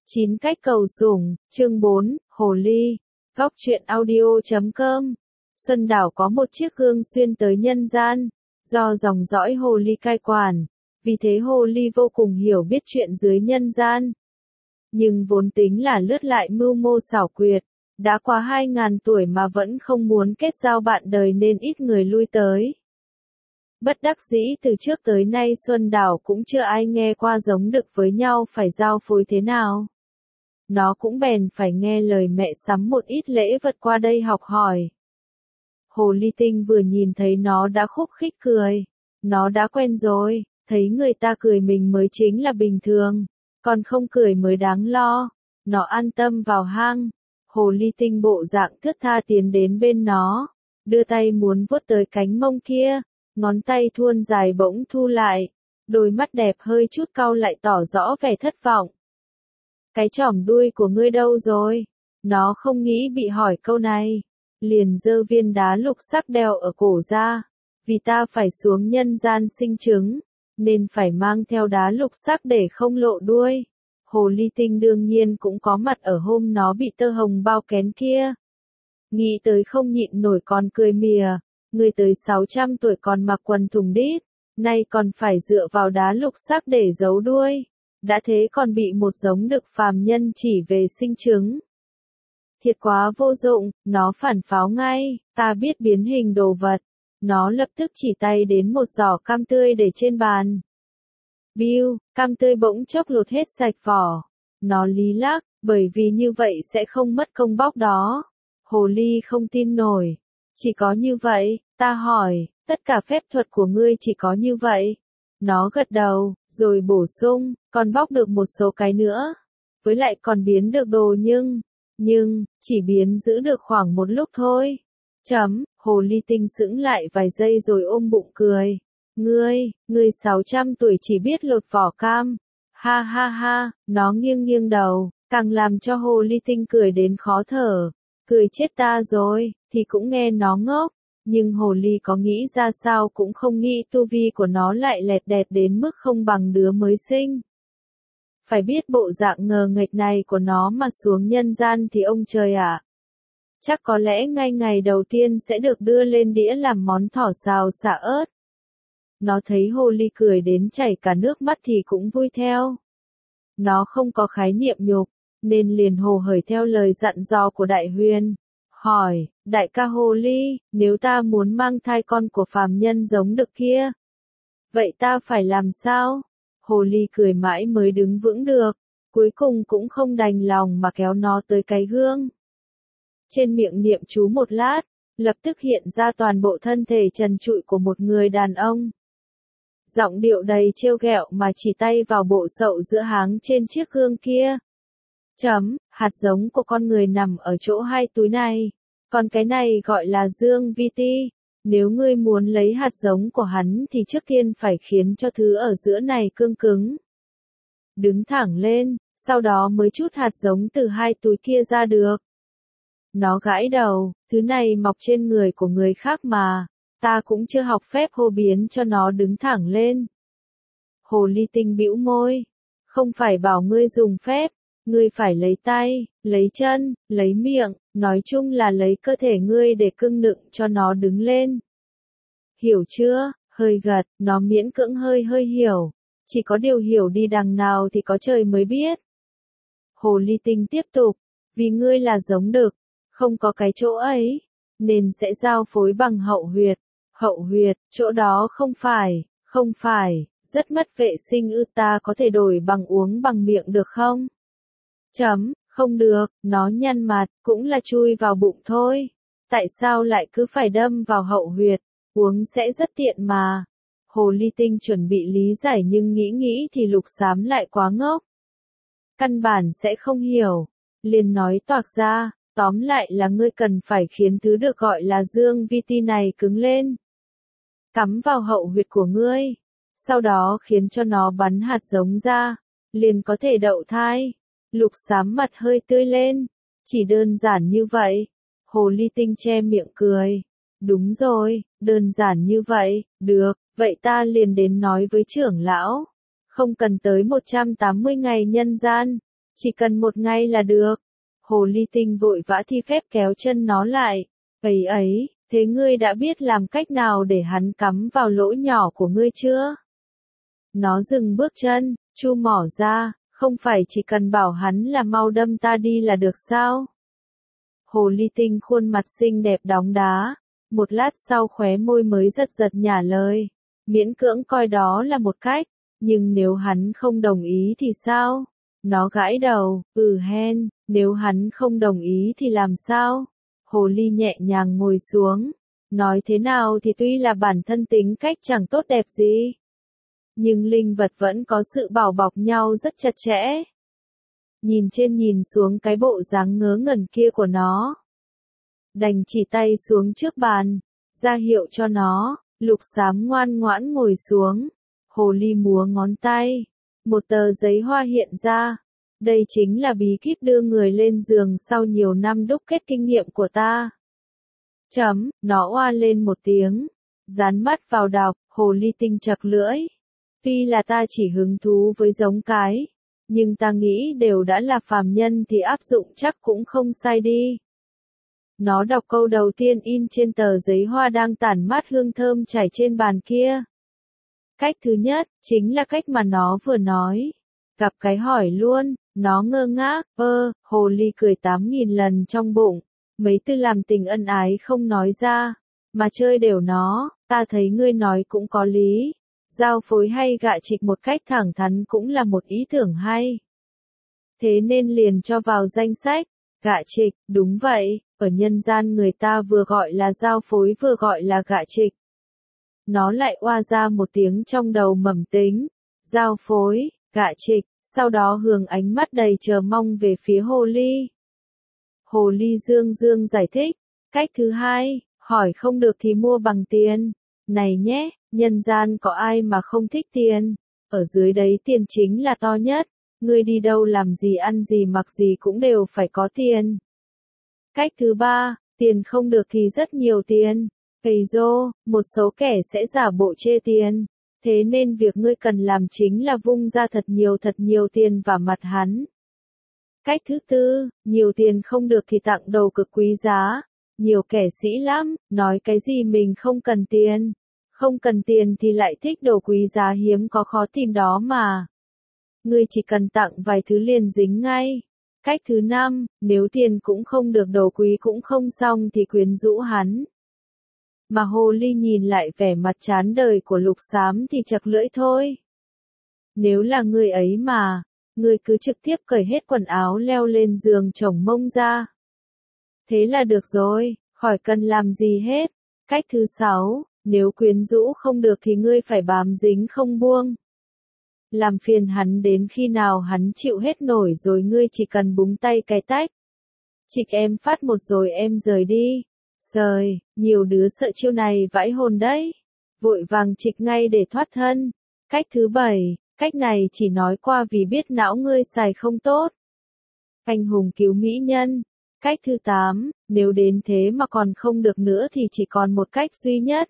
9 cách cầu sủng, chương 4, Hồ ly. Góc truyện audio.com. Xuân Đảo có một chiếc gương xuyên tới nhân gian, do dòng dõi hồ ly cai quản, vì thế hồ ly vô cùng hiểu biết chuyện dưới nhân gian. Nhưng vốn tính là lướt lại mưu mô xảo quyệt, đã qua 2.000 tuổi mà vẫn không muốn kết giao bạn đời nên ít người lui tới. Bất đắc dĩ từ trước tới nay Xuân Đảo cũng chưa ai nghe qua giống đực với nhau phải giao phối thế nào. Nó cũng bèn phải nghe lời mẹ sắm một ít lễ vật qua đây học hỏi. Hồ ly tinh vừa nhìn thấy nó đã khúc khích cười. Nó đã quen rồi, thấy người ta cười mình mới chính là bình thường, còn không cười mới đáng lo. Nó an tâm vào hang. Hồ ly tinh bộ dạng thướt tha tiến đến bên nó, đưa tay muốn vuốt tới cánh mông kia, ngón tay thuôn dài bỗng thu lại, đôi mắt đẹp hơi chút cau lại tỏ rõ vẻ thất vọng. Cái chỏm đuôi của ngươi đâu rồi? Nó không nghĩ bị hỏi câu này, liền giơ viên đá lục sắc đeo ở cổ ra, vì ta phải xuống nhân gian sinh trứng, nên phải mang theo đá lục sắc để không lộ đuôi. Hồ ly tinh đương nhiên cũng có mặt ở hôm nó bị tơ hồng bao kén kia. Nghĩ tới không nhịn nổi còn cười mỉa, người tới 600 tuổi còn mặc quần thùng đít, nay còn phải dựa vào đá lục sắc để giấu đuôi. Đã thế còn bị một giống đực phàm nhân chỉ về sinh trứng. Thiệt quá vô dụng, nó phản pháo ngay, ta biết biến hình đồ vật. Nó lập tức chỉ tay đến một giỏ cam tươi để trên bàn. Biu, cam tươi bỗng chốc lột hết sạch vỏ. Nó lý lắc, bởi vì như vậy sẽ không mất công bóc đó. Hồ ly không tin nổi. Chỉ có như vậy, ta hỏi, tất cả phép thuật của ngươi chỉ có như vậy. Nó gật đầu, rồi bổ sung, còn bóc được một số cái nữa. Với lại còn biến được đồ nhưng, chỉ biến giữ được khoảng một lúc thôi. Hồ ly tinh sững lại vài giây rồi ôm bụng cười. Ngươi 600 tuổi chỉ biết lột vỏ cam. Ha ha ha, nó nghiêng nghiêng đầu, càng làm cho hồ ly tinh cười đến khó thở. Cười chết ta rồi, thì cũng nghe nó ngốc. Nhưng hồ ly có nghĩ ra sao cũng không nghĩ tu vi của nó lại lẹt đẹt đến mức không bằng đứa mới sinh. Phải biết bộ dạng ngờ nghệch này của nó mà xuống nhân gian thì ông trời ạ. Chắc có lẽ ngay ngày đầu tiên sẽ được đưa lên đĩa làm món thỏ xào xả ớt. Nó thấy hồ ly cười đến chảy cả nước mắt thì cũng vui theo. Nó không có khái niệm nhục, nên liền hồ hởi theo lời dặn dò của Đại Huyền. Hỏi, đại ca hồ ly, nếu ta muốn mang thai con của phàm nhân giống đực kia, vậy ta phải làm sao? Hồ ly cười mãi mới đứng vững được, cuối cùng cũng không đành lòng mà kéo nó tới cái gương. Trên miệng niệm chú một lát, lập tức hiện ra toàn bộ thân thể trần trụi của một người đàn ông. Giọng điệu đầy trêu ghẹo mà chỉ tay vào bộ sậu giữa háng trên chiếc gương kia. Hạt giống của con người nằm ở chỗ hai túi này, còn cái này gọi là dương vi ti. Nếu ngươi muốn lấy hạt giống của hắn thì trước tiên phải khiến cho thứ ở giữa này cương cứng, đứng thẳng lên, sau đó mới chút hạt giống từ hai túi kia ra được. Nó gãi đầu, thứ này mọc trên người của người khác mà, ta cũng chưa học phép hô biến cho nó đứng thẳng lên. Hồ ly tinh bĩu môi, không phải bảo ngươi dùng phép. Ngươi phải lấy tay, lấy chân, lấy miệng, nói chung là lấy cơ thể ngươi để cưng nựng cho nó đứng lên. Hiểu chưa? Hơi gật, nó miễn cưỡng hơi hiểu. Chỉ có điều hiểu đi đằng nào thì có trời mới biết. Hồ ly tinh tiếp tục, vì ngươi là giống đực, không có cái chỗ ấy, nên sẽ giao phối bằng hậu huyệt. Hậu huyệt, chỗ đó không phải, rất mất vệ sinh ta có thể đổi bằng uống bằng miệng được không? Không được, nó nhăn mặt, cũng là chui vào bụng thôi. Tại sao lại cứ phải đâm vào hậu huyệt, uống sẽ rất tiện mà. Hồ ly tinh chuẩn bị lý giải nhưng nghĩ thì lục xám lại quá ngốc. Căn bản sẽ không hiểu, liền nói toạc ra, tóm lại là ngươi cần phải khiến thứ được gọi là dương vi ti này cứng lên. Cắm vào hậu huyệt của ngươi, sau đó khiến cho nó bắn hạt giống ra, liền có thể đậu thai. Lục xám mặt hơi tươi lên. Chỉ đơn giản như vậy. Hồ ly tinh che miệng cười. Đúng rồi, đơn giản như vậy, được, vậy ta liền đến nói với trưởng lão. Không cần tới 180 ngày nhân gian. Chỉ cần một ngày là được. Hồ ly tinh vội vã thi phép kéo chân nó lại. Ấy ấy, thế ngươi đã biết làm cách nào để hắn cắm vào lỗ nhỏ của ngươi chưa? Nó dừng bước chân, chu mỏ ra, không phải chỉ cần bảo hắn là mau đâm ta đi là được sao? Hồ ly tinh khuôn mặt xinh đẹp đóng đá, một lát sau khóe môi mới giật giật nhả lời, miễn cưỡng coi đó là một cách, nhưng nếu hắn không đồng ý thì sao? Nó gãi đầu, hen, nếu hắn không đồng ý thì làm sao? Hồ ly nhẹ nhàng ngồi xuống, nói thế nào thì tuy là bản thân tính cách chẳng tốt đẹp gì, nhưng linh vật vẫn có sự bảo bọc nhau rất chặt chẽ. Nhìn trên nhìn xuống cái bộ dáng ngớ ngẩn kia của nó, đành chỉ tay xuống trước bàn, ra hiệu cho nó. Lục xám ngoan ngoãn ngồi xuống, hồ ly múa ngón tay, một tờ giấy hoa hiện ra. Đây chính là bí kíp đưa người lên giường sau nhiều năm đúc kết kinh nghiệm của ta. Nó oa lên một tiếng, dán mắt vào đọc, hồ ly tinh chật lưỡi. Tuy là ta chỉ hứng thú với giống cái, nhưng ta nghĩ đều đã là phàm nhân thì áp dụng chắc cũng không sai đi. Nó đọc câu đầu tiên in trên tờ giấy hoa đang tản mát hương thơm chảy trên bàn kia. Cách thứ nhất, chính là cách mà nó vừa nói. Gặp cái hỏi luôn, nó ngơ ngác, hồ ly cười 8.000 lần trong bụng. Mấy từ làm tình ân ái không nói ra, mà chơi đều nó, ta thấy ngươi nói cũng có lý. Giao phối hay gạ chịch một cách thẳng thắn cũng là một ý tưởng hay. Thế nên liền cho vào danh sách. Gạ chịch, đúng vậy, ở nhân gian người ta vừa gọi là giao phối vừa gọi là gạ chịch. Nó lại oa ra một tiếng trong đầu mầm tính. Giao phối, gạ chịch, sau đó hướng ánh mắt đầy chờ mong về phía hồ ly. Hồ ly dương dương giải thích. Cách thứ hai, hỏi không được thì mua bằng tiền. Này nhé, nhân gian có ai mà không thích tiền. Ở dưới đấy tiền chính là to nhất. Ngươi đi đâu làm gì ăn gì mặc gì cũng đều phải có tiền. Cách thứ ba, tiền không được thì rất nhiều tiền. Thầy dô, một số kẻ sẽ giả bộ chê tiền. Thế nên việc ngươi cần làm chính là vung ra thật nhiều tiền vào mặt hắn. Cách thứ tư, nhiều tiền không được thì tặng đồ cực quý giá. Nhiều kẻ sĩ lắm, nói cái gì mình không cần tiền. Không cần tiền thì lại thích đồ quý giá hiếm có khó tìm đó mà. Ngươi chỉ cần tặng vài thứ liền dính ngay. Cách thứ năm, nếu tiền cũng không được đồ quý cũng không xong thì quyến rũ hắn. Mà hồ ly nhìn lại vẻ mặt chán đời của lục xám thì chật lưỡi thôi. Nếu là người ấy mà, người cứ trực tiếp cởi hết quần áo leo lên giường chổng mông ra. Thế là được rồi, khỏi cần làm gì hết. Cách thứ 6, nếu quyến rũ không được thì ngươi phải bám dính không buông. Làm phiền hắn đến khi nào hắn chịu hết nổi rồi ngươi chỉ cần búng tay cái tách. Trịch em phát một rồi em rời đi. Rời, nhiều đứa sợ chiêu này vãi hồn đấy. Vội vàng trịch ngay để thoát thân. Cách thứ 7, cách này chỉ nói qua vì biết não ngươi xài không tốt. Anh hùng cứu mỹ nhân. Cách thứ 8, nếu đến thế mà còn không được nữa thì chỉ còn một cách duy nhất.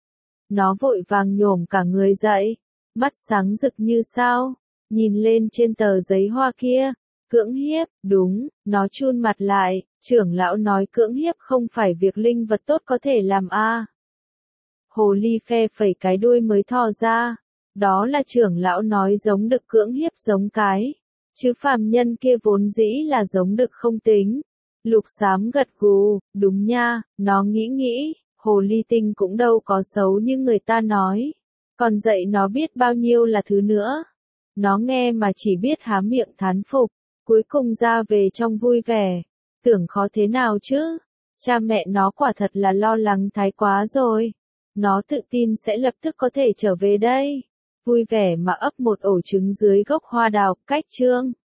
Nó vội vàng nhổm cả người dậy, mắt sáng rực như sao, nhìn lên trên tờ giấy hoa kia. Cưỡng hiếp, đúng, nó chun mặt lại, trưởng lão nói cưỡng hiếp không phải việc linh vật tốt có thể làm a. Hồ ly phe phẩy cái đuôi mới thò ra, đó là trưởng lão nói giống đực cưỡng hiếp giống cái, chứ phàm nhân kia vốn dĩ là giống đực không tính. Lục xám gật gù, đúng nha, nó nghĩ, hồ ly tinh cũng đâu có xấu như người ta nói, còn dạy nó biết bao nhiêu là thứ nữa. Nó nghe mà chỉ biết há miệng thán phục. Cuối cùng ra về trong vui vẻ. Tưởng khó thế nào chứ? Cha mẹ nó quả thật là lo lắng thái quá rồi. Nó tự tin sẽ lập tức có thể trở về đây. Vui vẻ mà ấp một ổ trứng dưới gốc hoa đào, cách chương.